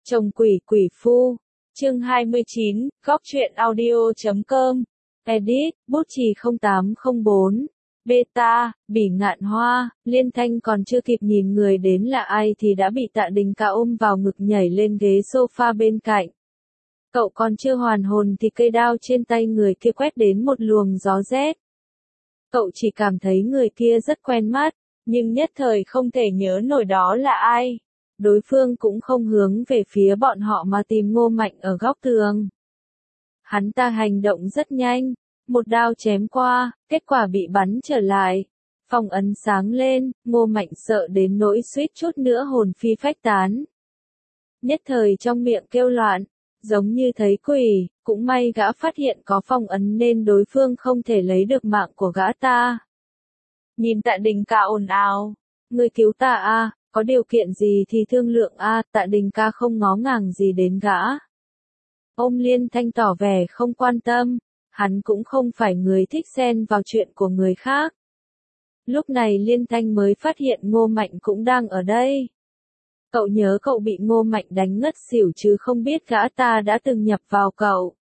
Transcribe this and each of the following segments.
Chồng quỷ quỷ phu. Chương 29, góc truyện audio.com. Edit, bút chì 0804. Beta, bỉ ngạn hoa. Liên Thanh còn chưa kịp nhìn người đến là ai thì đã bị Tạ Đình Ca ôm vào ngực nhảy lên ghế sofa bên cạnh. Cậu còn chưa hoàn hồn thì cây đao trên tay người kia quét đến một luồng gió rét. Cậu chỉ cảm thấy người kia rất quen mắt, nhưng nhất thời không thể nhớ nổi đó là ai. Đối phương cũng không hướng về phía bọn họ mà tìm Ngô Mạnh ở góc tường. Hắn ta hành động rất nhanh, một đao chém qua, kết quả bị bắn trở lại. Phong ấn sáng lên, Ngô Mạnh sợ đến nỗi suýt chút nữa hồn phi phách tán. Nhất thời trong miệng kêu loạn, giống như thấy quỷ, cũng may gã phát hiện có phong ấn nên đối phương không thể lấy được mạng của gã ta. Nhìn Tạ Đình Ca ồn ào, người cứu ta a, có điều kiện gì thì thương lượng a, Tạ Đình Ca không ngó ngàng gì đến gã. Ôm Liên Thanh tỏ vẻ không quan tâm, hắn cũng không phải người thích xen vào chuyện của người khác. Lúc này Liên Thanh mới phát hiện Ngô Mạnh cũng đang ở đây. Cậu nhớ cậu bị Ngô Mạnh đánh ngất xỉu chứ không biết gã ta đã từng nhập vào cậu.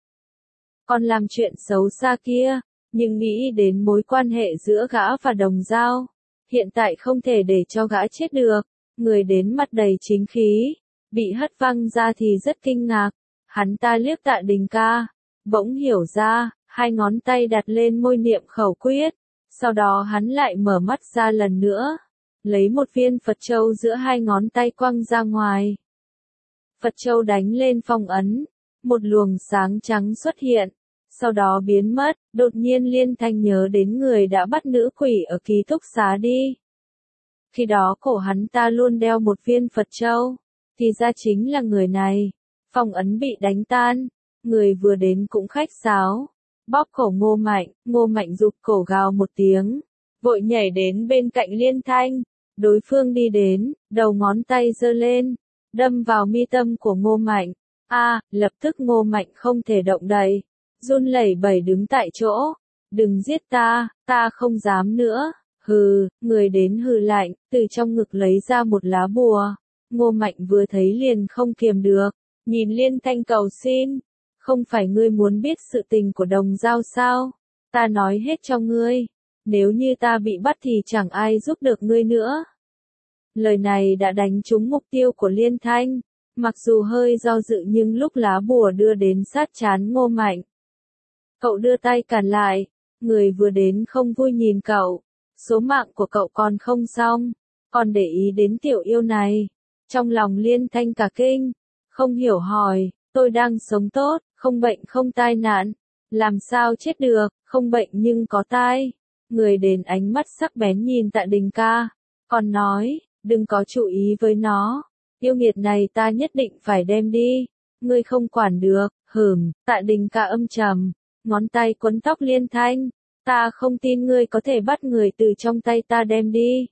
Còn làm chuyện xấu xa kia, nhưng nghĩ đến mối quan hệ giữa gã và Đồng Dao, hiện tại không thể để cho gã chết được. Người đến mặt đầy chính khí, bị hất văng ra thì rất kinh ngạc. Hắn ta liếc Tạ Đình Ca, bỗng hiểu ra, hai ngón tay đặt lên môi niệm khẩu quyết. Sau đó hắn lại mở mắt ra lần nữa, lấy một viên Phật châu giữa hai ngón tay quăng ra ngoài. Phật châu đánh lên phong ấn, một luồng sáng trắng xuất hiện, sau đó biến mất. Đột nhiên Liên Thanh nhớ đến người đã bắt nữ quỷ ở ký túc xá đi. Khi đó cổ hắn ta luôn đeo một viên Phật châu, thì ra chính là người này. Phong ấn bị đánh tan, người vừa đến cũng khách sáo, bóp cổ Ngô Mạnh rụt cổ gào một tiếng, vội nhảy đến bên cạnh Liên Thanh. Đối phương đi đến, đầu ngón tay giơ lên, đâm vào mi tâm của Ngô Mạnh. Lập tức Ngô Mạnh không thể động đậy, run lẩy bẩy đứng tại chỗ. Đừng giết ta, ta không dám nữa. Hừ, người đến hừ lạnh, từ trong ngực lấy ra một lá bùa. Ngô Mạnh vừa thấy liền không kiềm được, nhìn Liên Thanh cầu xin. Không phải ngươi muốn biết sự tình của Đồng Dao sao? Ta nói hết cho ngươi. Nếu như ta bị bắt thì chẳng ai giúp được ngươi nữa. Lời này đã đánh trúng mục tiêu của Liên Thanh. Mặc dù hơi do dự nhưng lúc lá bùa đưa đến sát trán Ngô Mạnh, cậu đưa tay cản lại. Người vừa đến không vui nhìn cậu. Số mạng của cậu còn không xong, còn để ý đến tiểu yêu này. Trong lòng Liên Thanh cả kinh, không hiểu hỏi, tôi đang sống tốt, không bệnh không tai nạn, làm sao chết được, không bệnh nhưng có tai. Người đến ánh mắt sắc bén nhìn Tạ Đình Ca, còn nói, đừng có chú ý với nó, yêu nghiệt này ta nhất định phải đem đi, ngươi không quản được. Tạ Đình Ca âm trầm, ngón tay quấn tóc Liên Thanh. Ta không tin ngươi có thể bắt người từ trong tay ta đem đi.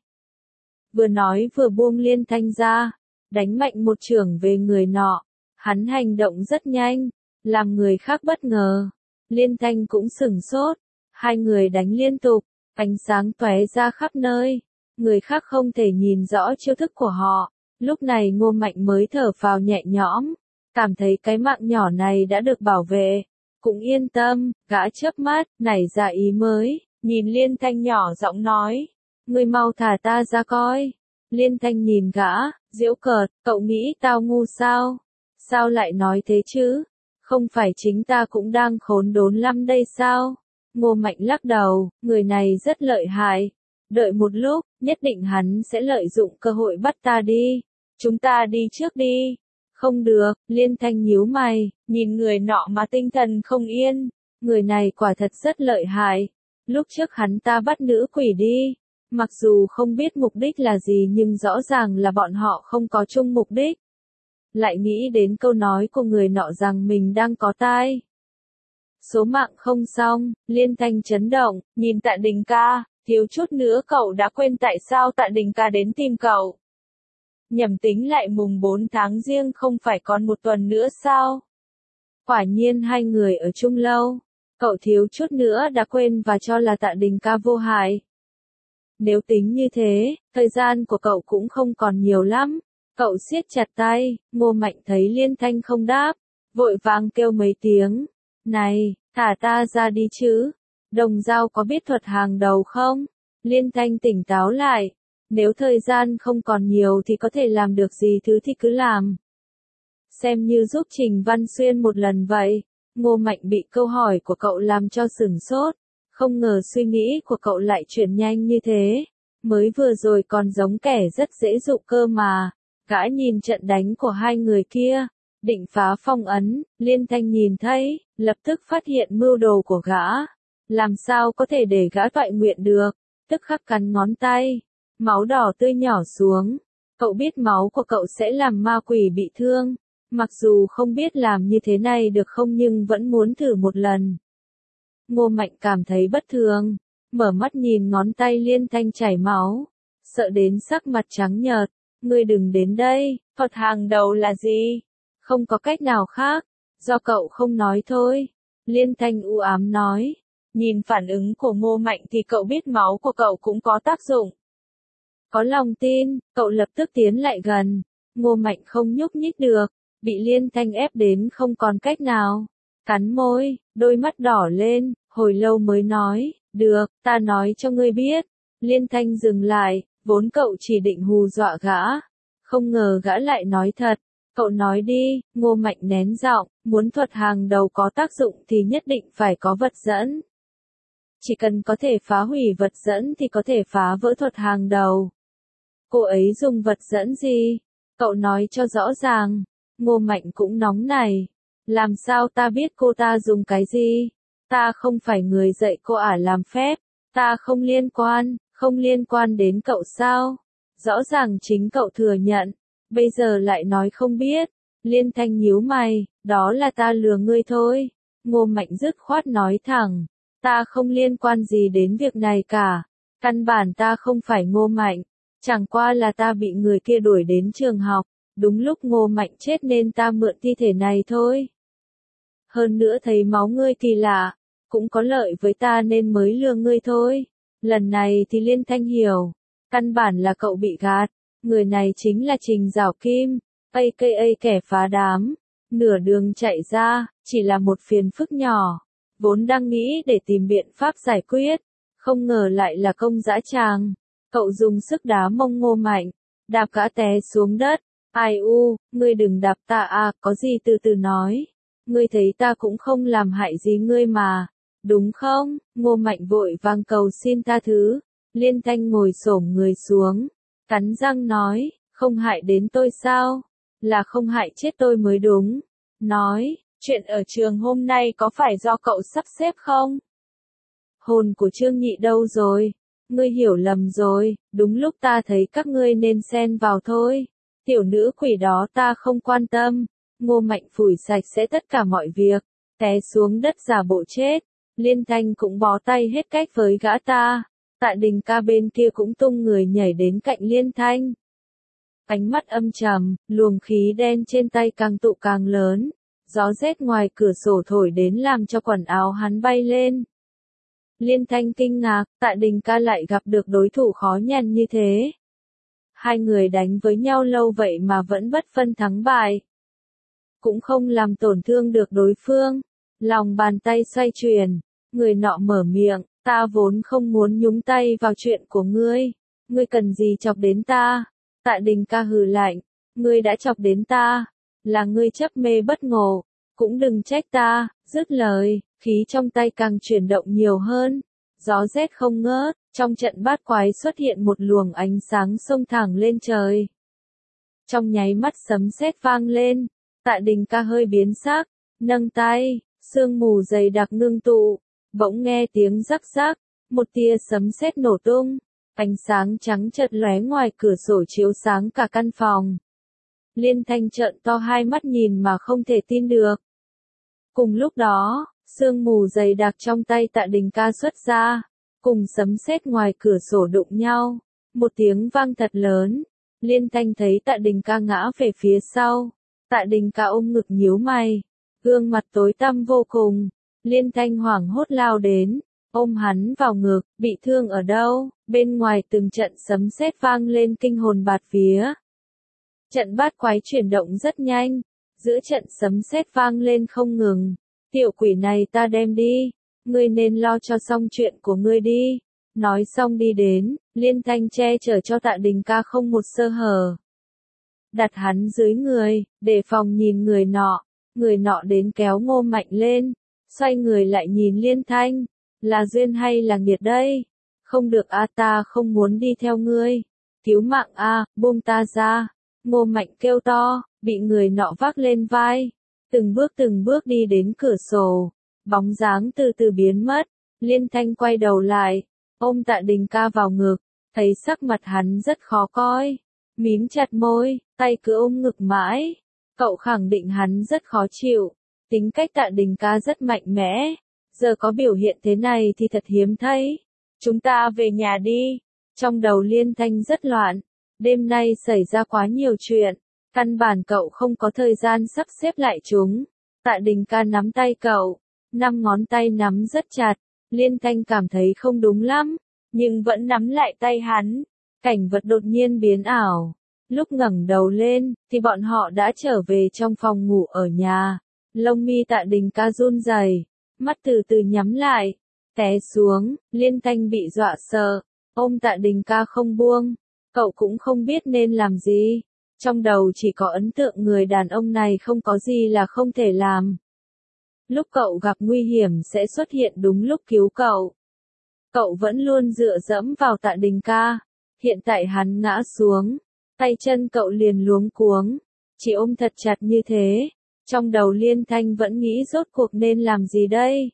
Vừa nói vừa buông Liên Thanh ra, đánh mạnh một chưởng về người nọ. Hắn hành động rất nhanh, làm người khác bất ngờ. Liên Thanh cũng sửng sốt. Hai người đánh liên tục, ánh sáng tóe ra khắp nơi. Người khác không thể nhìn rõ chiêu thức của họ. Lúc này Ngô Mạnh mới thở phào nhẹ nhõm, cảm thấy cái mạng nhỏ này đã được bảo vệ. Cũng yên tâm, gã chớp mắt, nảy ra ý mới, nhìn Liên Thanh nhỏ giọng nói, ngươi mau thả ta ra coi. Liên Thanh nhìn gã, giễu cợt, cậu nghĩ tao ngu sao? Sao lại nói thế chứ? Không phải chính ta cũng đang khốn đốn lắm đây sao? Ngô Mạnh lắc đầu, người này rất lợi hại. Đợi một lúc, nhất định hắn sẽ lợi dụng cơ hội bắt ta đi. Chúng ta đi trước đi. Không được, Liên Thanh nhíu mày, nhìn người nọ mà tinh thần không yên. Người này quả thật rất lợi hại. Lúc trước hắn ta bắt nữ quỷ đi. Mặc dù không biết mục đích là gì nhưng rõ ràng là bọn họ không có chung mục đích. Lại nghĩ đến câu nói của người nọ rằng mình đang có tai. Số mạng không xong, Liên Thanh chấn động, nhìn Tạ Đình Ca, thiếu chút nữa cậu đã quên tại sao Tạ Đình Ca đến tìm cậu. Nhầm tính lại mùng 4 tháng Giêng không phải còn một tuần nữa sao? Quả nhiên hai người ở chung lâu, cậu thiếu chút nữa đã quên và cho là Tạ Đình Ca vô hại. Nếu tính như thế, thời gian của cậu cũng không còn nhiều lắm. Cậu siết chặt tay, Ngô Mạnh thấy Liên Thanh không đáp, vội vàng kêu mấy tiếng. Này, thả ta ra đi chứ. Đồng Dao có biết thuật hàng đầu không? Liên Thanh tỉnh táo lại. Nếu thời gian không còn nhiều thì có thể làm được gì thứ thì cứ làm. Xem như giúp Trình Văn Xuyên một lần vậy. Ngô Mạnh bị câu hỏi của cậu làm cho sửng sốt. Không ngờ suy nghĩ của cậu lại chuyển nhanh như thế. Mới vừa rồi còn giống kẻ rất dễ dụ cơ mà. Gã nhìn trận đánh của hai người kia. Định phá phong ấn, Liên Thanh nhìn thấy, lập tức phát hiện mưu đồ của gã. Làm sao có thể để gã toại nguyện được, tức khắc cắn ngón tay. Máu đỏ tươi nhỏ xuống. Cậu biết máu của cậu sẽ làm ma quỷ bị thương. Mặc dù không biết làm như thế này được không nhưng vẫn muốn thử một lần. Ngô Mạnh cảm thấy bất thường. Mở mắt nhìn ngón tay Liên Thanh chảy máu. Sợ đến sắc mặt trắng nhợt. Ngươi đừng đến đây, thuật hàng đầu là gì? Không có cách nào khác. Do cậu không nói thôi. Liên Thanh u ám nói. Nhìn phản ứng của Ngô Mạnh thì cậu biết máu của cậu cũng có tác dụng. Có lòng tin, cậu lập tức tiến lại gần. Ngô Mạnh không nhúc nhích được, bị Liên Thanh ép đến không còn cách nào. Cắn môi, đôi mắt đỏ lên, hồi lâu mới nói, được, ta nói cho ngươi biết. Liên Thanh dừng lại, vốn cậu chỉ định hù dọa gã. Không ngờ gã lại nói thật. Cậu nói đi, Ngô Mạnh nén giọng, muốn thuật hàng đầu có tác dụng thì nhất định phải có vật dẫn. Chỉ cần có thể phá hủy vật dẫn thì có thể phá vỡ thuật hàng đầu. Cô ấy dùng vật dẫn gì? Cậu nói cho rõ ràng. Ngô Mạnh cũng nóng này. Làm sao ta biết cô ta dùng cái gì? Ta không phải người dạy cô làm phép. Ta không liên quan đến cậu sao? Rõ ràng chính cậu thừa nhận. Bây giờ lại nói không biết. Liên Thanh nhíu mày, đó là ta lừa ngươi thôi. Ngô Mạnh dứt khoát nói thẳng. Ta không liên quan gì đến việc này cả. Căn bản ta không phải Ngô Mạnh. Chẳng qua là ta bị người kia đuổi đến trường học. Đúng lúc Ngô Mạnh chết nên ta mượn thi thể này thôi. Hơn nữa thấy máu ngươi kỳ lạ. Cũng có lợi với ta nên mới lừa ngươi thôi. Lần này thì Liên Thanh hiểu. Căn bản là cậu bị gạt. Người này chính là Trình Giảo Kim. aka kẻ phá đám. Nửa đường chạy ra, chỉ là một phiền phức nhỏ. Vốn đang nghĩ để tìm biện pháp giải quyết. Không ngờ lại là công dã tràng. Cậu dùng sức đá mông Ngô Mạnh. Đạp gã té xuống đất. Ai u, ngươi đừng đạp ta có gì từ từ nói. Ngươi thấy ta cũng không làm hại gì ngươi mà. Đúng không? Ngô Mạnh vội vàng cầu xin tha thứ. Liên Thanh ngồi xổm người xuống. Cắn răng nói, không hại đến tôi sao? Là không hại chết tôi mới đúng. Nói, chuyện ở trường hôm nay có phải do cậu sắp xếp không? Hồn của Trương Nhị đâu rồi? Ngươi hiểu lầm rồi, đúng lúc ta thấy các ngươi nên xen vào thôi. Tiểu nữ quỷ đó ta không quan tâm. Ngô Mạnh phủi sạch sẽ tất cả mọi việc. Té xuống đất giả bộ chết. Liên Thanh cũng bó tay hết cách với gã ta. Tạ Đình Ca bên kia cũng tung người nhảy đến cạnh Liên Thanh. Ánh mắt âm trầm, luồng khí đen trên tay càng tụ càng lớn. Gió rét ngoài cửa sổ thổi đến làm cho quần áo hắn bay lên. Liên Thanh kinh ngạc, Tạ Đình Ca lại gặp được đối thủ khó nhằn như thế. Hai người đánh với nhau lâu vậy mà vẫn bất phân thắng bại. Cũng không làm tổn thương được đối phương. Lòng bàn tay xoay chuyển. Người nọ mở miệng, ta vốn không muốn nhúng tay vào chuyện của ngươi. Ngươi cần gì chọc đến ta? Tạ Đình Ca hừ lạnh. Ngươi đã chọc đến ta. Là ngươi chấp mê bất ngộ. Cũng đừng trách ta. Dứt lời, khí trong tay càng chuyển động nhiều hơn. Gió rét không ngớt. Trong trận bát quái xuất hiện một luồng ánh sáng xông thẳng lên trời. Trong nháy mắt sấm sét vang lên. Tạ Đình Ca hơi biến sắc. Nâng tay. Sương mù dày đặc ngưng tụ. Bỗng nghe tiếng rắc rắc. Một tia sấm sét nổ tung. Ánh sáng trắng chợt lóe ngoài cửa sổ chiếu sáng cả căn phòng. Liên Thanh trợn to hai mắt nhìn mà không thể tin được. Cùng lúc đó, sương mù dày đặc trong tay Tạ Đình Ca xuất ra, cùng sấm sét ngoài cửa sổ đụng nhau. Một tiếng vang thật lớn. Liên Thanh thấy Tạ Đình Ca ngã về phía sau. Tạ Đình Ca ôm ngực nhíu mày. Gương mặt tối tăm vô cùng. Liên Thanh hoảng hốt lao đến. Ôm hắn vào ngực, bị thương ở đâu? Bên ngoài từng trận sấm sét vang lên kinh hồn bạt vía. Trận bát quái chuyển động rất nhanh, giữa trận sấm sét vang lên không ngừng. Tiểu quỷ này ta đem đi, ngươi nên lo cho xong chuyện của ngươi đi. Nói xong đi đến, Liên Thanh che chở cho Tạ Đình Ca không một sơ hở. Đặt hắn dưới người, để phòng nhìn người nọ đến kéo Ngô Mạnh lên, xoay người lại nhìn Liên Thanh, là duyên hay là nghiệt đây? Không được a, ta không muốn đi theo ngươi. Cứu mạng a, buông ta ra. Ngô Mạnh kêu to, bị người nọ vác lên vai, từng bước đi đến cửa sổ, bóng dáng từ từ biến mất. Liên Thanh quay đầu lại, ôm Tạ Đình Ca vào ngực, thấy sắc mặt hắn rất khó coi, mím chặt môi, tay cứ ôm ngực mãi. Cậu khẳng định hắn rất khó chịu, tính cách Tạ Đình Ca rất mạnh mẽ, giờ có biểu hiện thế này thì thật hiếm thấy. Chúng ta về nhà đi. Trong đầu Liên Thanh rất loạn, đêm nay xảy ra quá nhiều chuyện, căn bản cậu không có thời gian sắp xếp lại chúng. Tạ Đình Ca nắm tay cậu, 5 ngón tay nắm rất chặt, Liên Thanh cảm thấy không đúng lắm, nhưng vẫn nắm lại tay hắn. Cảnh vật đột nhiên biến ảo, lúc ngẩng đầu lên, thì bọn họ đã trở về trong phòng ngủ ở nhà. Lông mi Tạ Đình Ca run rẩy, mắt từ từ nhắm lại, té xuống. Liên Thanh bị dọa sợ, ôm Tạ Đình Ca không buông, cậu cũng không biết nên làm gì. Trong đầu chỉ có ấn tượng người đàn ông này không có gì là không thể làm. Lúc cậu gặp nguy hiểm sẽ xuất hiện đúng lúc cứu cậu. Cậu vẫn luôn dựa dẫm vào Tạ Đình Ca. Hiện tại hắn ngã xuống, tay chân cậu liền luống cuống, chỉ ôm thật chặt như thế. Trong đầu Liên Thanh vẫn nghĩ rốt cuộc nên làm gì đây?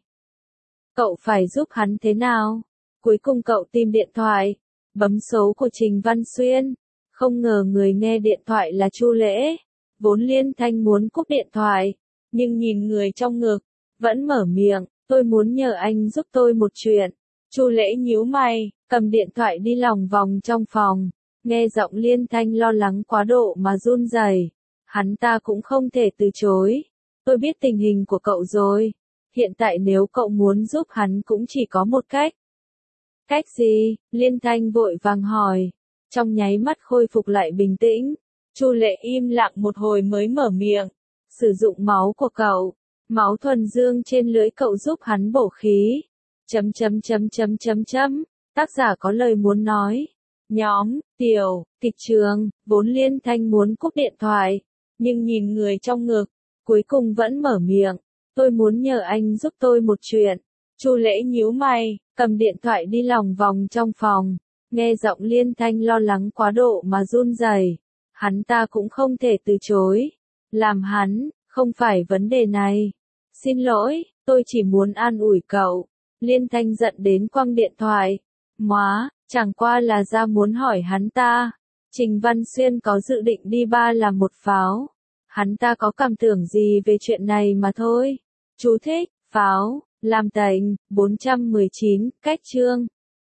Cậu phải giúp hắn thế nào? Cuối cùng cậu tìm điện thoại, bấm số của Trình Văn Xuyên. Không ngờ người nghe điện thoại là Chu Lễ. Vốn Liên Thanh muốn cúp điện thoại, nhưng nhìn người trong ngực, vẫn mở miệng, tôi muốn nhờ anh giúp tôi một chuyện. Chu Lễ nhíu mày, cầm điện thoại đi lòng vòng trong phòng, nghe giọng Liên Thanh lo lắng quá độ mà run rẩy. Hắn ta cũng không thể từ chối. Tôi biết tình hình của cậu rồi. Hiện tại nếu cậu muốn giúp hắn cũng chỉ có một cách. Cách gì? Liên Thanh vội vàng hỏi. Trong nháy mắt khôi phục lại bình tĩnh. Chu Lễ im lặng một hồi mới mở miệng. Sử dụng máu của cậu. Máu thuần dương trên lưỡi cậu giúp hắn bổ khí. Tác giả có lời muốn nói. Nhóm, tiểu, kịch trường, vốn Liên Thanh muốn cúp điện thoại. Nhưng nhìn người trong ngực, cuối cùng vẫn mở miệng. Tôi muốn nhờ anh giúp tôi một chuyện. Chu Lễ nhíu mày, cầm điện thoại đi lòng vòng trong phòng. Nghe giọng Liên Thanh lo lắng quá độ mà run rẩy. Hắn ta cũng không thể từ chối. Làm hắn, không phải vấn đề này. Xin lỗi, tôi chỉ muốn an ủi cậu. Liên Thanh giận đến quăng điện thoại. Móa, chẳng qua là ra muốn hỏi hắn ta. Trình Văn Xuyên có dự định đi Ba làm một pháo. Hắn ta có cảm tưởng gì về chuyện này mà thôi. Chú thích, pháo, làm tành, 419, cách chương.